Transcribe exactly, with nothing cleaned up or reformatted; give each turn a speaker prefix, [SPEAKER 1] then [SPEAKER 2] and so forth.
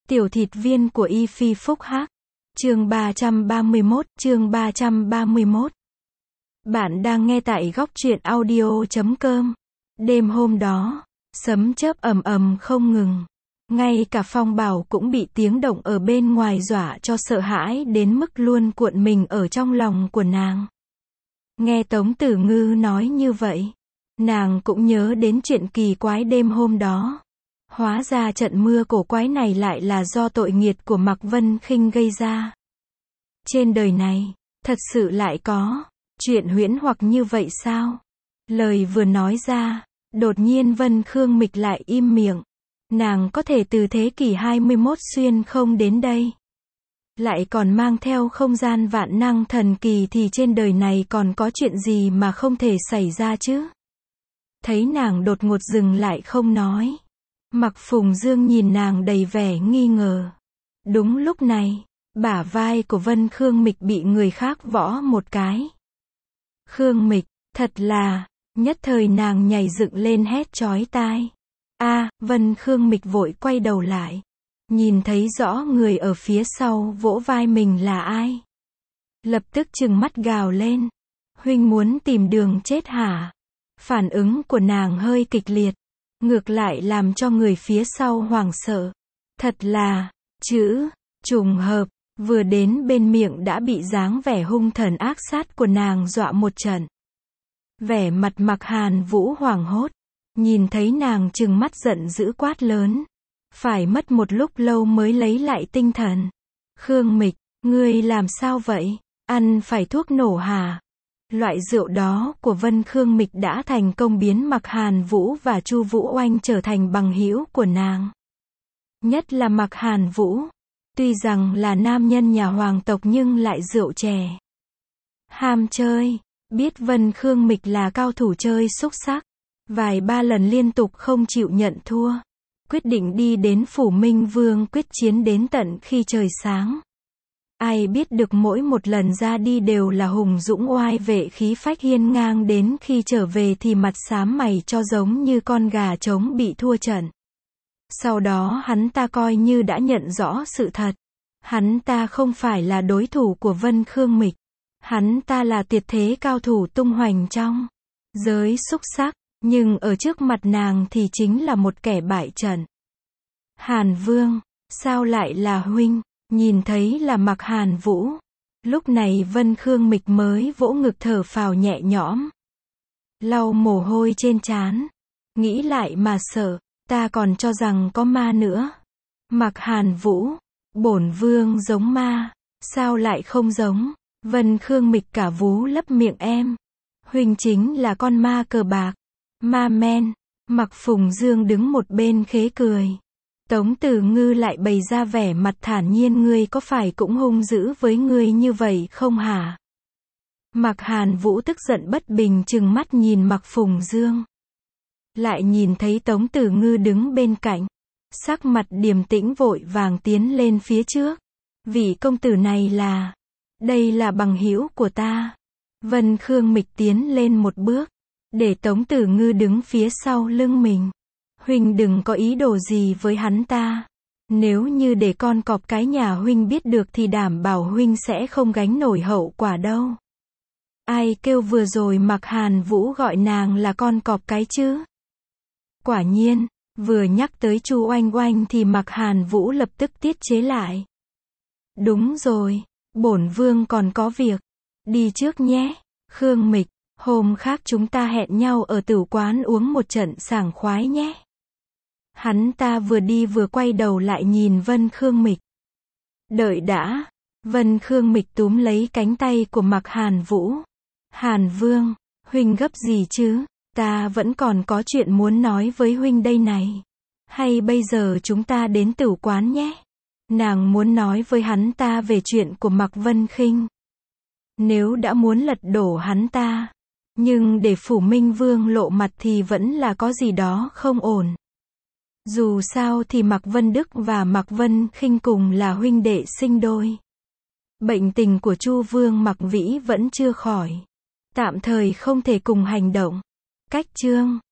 [SPEAKER 1] Tiểu thịt viên của Y Phi Phúc Hắc. Chương ba trăm ba mươi mốt, chương ba trăm ba mươi mốt. Bạn đang nghe tại góc truyện audio chấm com. Đêm hôm đó, sấm chớp ầm ầm không ngừng. Ngay cả Phong Bảo cũng bị tiếng động ở bên ngoài dọa cho sợ hãi đến mức luôn cuộn mình ở trong lòng của nàng. Nghe Tống Tử Ngư nói như vậy, nàng cũng nhớ đến chuyện kỳ quái đêm hôm đó. Hóa ra trận mưa cổ quái này lại là do tội nghiệt của Mạc Vân Khinh gây ra. Trên đời này, thật sự lại có chuyện huyễn hoặc như vậy sao? Lời vừa nói ra, đột nhiên Vân Khương Mịch lại im miệng. Nàng có thể từ thế kỷ hai mươi mốt xuyên không đến đây, lại còn mang theo không gian vạn năng thần kỳ, thì trên đời này còn có chuyện gì mà không thể xảy ra chứ? Thấy nàng đột ngột dừng lại không nói, Mạc Phùng Dương nhìn nàng đầy vẻ nghi ngờ. Đúng lúc này, bả vai của Vân Khương Mịch bị người khác võ một cái. Khương Mịch, thật là, nhất thời nàng nhảy dựng lên hét chói tai. A, Vân Khương Mịch vội quay đầu lại, nhìn thấy rõ người ở phía sau vỗ vai mình là ai. Lập tức trừng mắt gào lên. Huynh muốn tìm đường chết hả? Phản ứng của nàng hơi kịch liệt, ngược lại làm cho người phía sau hoảng sợ. Thật là, chữ, trùng hợp, vừa đến bên miệng đã bị dáng vẻ hung thần ác sát của nàng dọa một trận. Vẻ mặt Mạc Hàn Vũ hoảng hốt, nhìn thấy nàng trừng mắt giận dữ quát lớn. Phải mất một lúc lâu mới lấy lại tinh thần. Khương Mịch, ngươi làm sao vậy? Ăn phải thuốc nổ hả? Loại rượu đó của Vân Khương Mịch đã thành công biến Mạc Hàn Vũ và Chu Vũ Oanh trở thành bằng hữu của nàng. Nhất là Mạc Hàn Vũ, tuy rằng là nam nhân nhà hoàng tộc nhưng lại rượu chè, ham chơi, biết Vân Khương Mịch là cao thủ chơi xúc xắc, vài ba lần liên tục không chịu nhận thua, quyết định đi đến Phủ Minh Vương quyết chiến đến tận khi trời sáng. Ai biết được mỗi một lần ra đi đều là hùng dũng oai vệ khí phách hiên ngang, đến khi trở về thì mặt xám mày cho giống như con gà trống bị thua trận. Sau đó hắn ta coi như đã nhận rõ sự thật. Hắn ta không phải là đối thủ của Vân Khương Mịch. Hắn ta là tuyệt thế cao thủ tung hoành trong giới xúc xắc, nhưng ở trước mặt nàng thì chính là một kẻ bại trận. Hàn Vương, sao lại là huynh? Nhìn thấy là Mạc Hàn Vũ, lúc này Vân Khương Mịch mới vỗ ngực thở phào nhẹ nhõm, lau mồ hôi trên trán. Nghĩ lại mà sợ, ta còn cho rằng có ma nữa. Mạc Hàn Vũ, bổn vương giống ma, sao lại không giống? Vân Khương Mịch cả vú lấp miệng em. Huynh chính là con ma cờ bạc, ma men. Mạc Phùng Dương đứng một bên khế cười. Tống Tử Ngư lại bày ra vẻ mặt thản nhiên, ngươi có phải cũng hung dữ với ngươi như vậy không hả? Mạc Hàn Vũ tức giận bất bình trừng mắt nhìn Mạc Phùng Dương. Lại nhìn thấy Tống Tử Ngư đứng bên cạnh, sắc mặt điềm tĩnh vội vàng tiến lên phía trước. Vị công tử này là, đây là bằng hữu của ta. Vân Khương Mịch tiến lên một bước, để Tống Tử Ngư đứng phía sau lưng mình. Huynh đừng có ý đồ gì với hắn ta. Nếu như để con cọp cái nhà huynh biết được thì đảm bảo huynh sẽ không gánh nổi hậu quả đâu. Ai kêu vừa rồi Mạc Hàn Vũ gọi nàng là con cọp cái chứ? Quả nhiên, vừa nhắc tới Chu Oanh Oanh thì Mạc Hàn Vũ lập tức tiết chế lại. Đúng rồi, bổn vương còn có việc. Đi trước nhé. Khương Mịch, hôm khác chúng ta hẹn nhau ở tử quán uống một trận sảng khoái nhé. Hắn ta vừa đi vừa quay đầu lại nhìn Vân Khương Mịch. Đợi đã. Vân Khương Mịch túm lấy cánh tay của Mạc Hàn Vũ. Hàn Vương, huynh gấp gì chứ? Ta vẫn còn có chuyện muốn nói với huynh đây này. Hay bây giờ chúng ta đến tử quán nhé. Nàng muốn nói với hắn ta về chuyện của Mạc Vân Khinh. Nếu đã muốn lật đổ hắn ta, nhưng để Phủ Minh Vương lộ mặt thì vẫn là có gì đó không ổn. Dù sao thì Mạc Vân Đức và Mạc Vân Khinh cùng là huynh đệ sinh đôi. Bệnh tình của Chu Vương Mạc Vĩ vẫn chưa khỏi, tạm thời không thể cùng hành động. Cách chương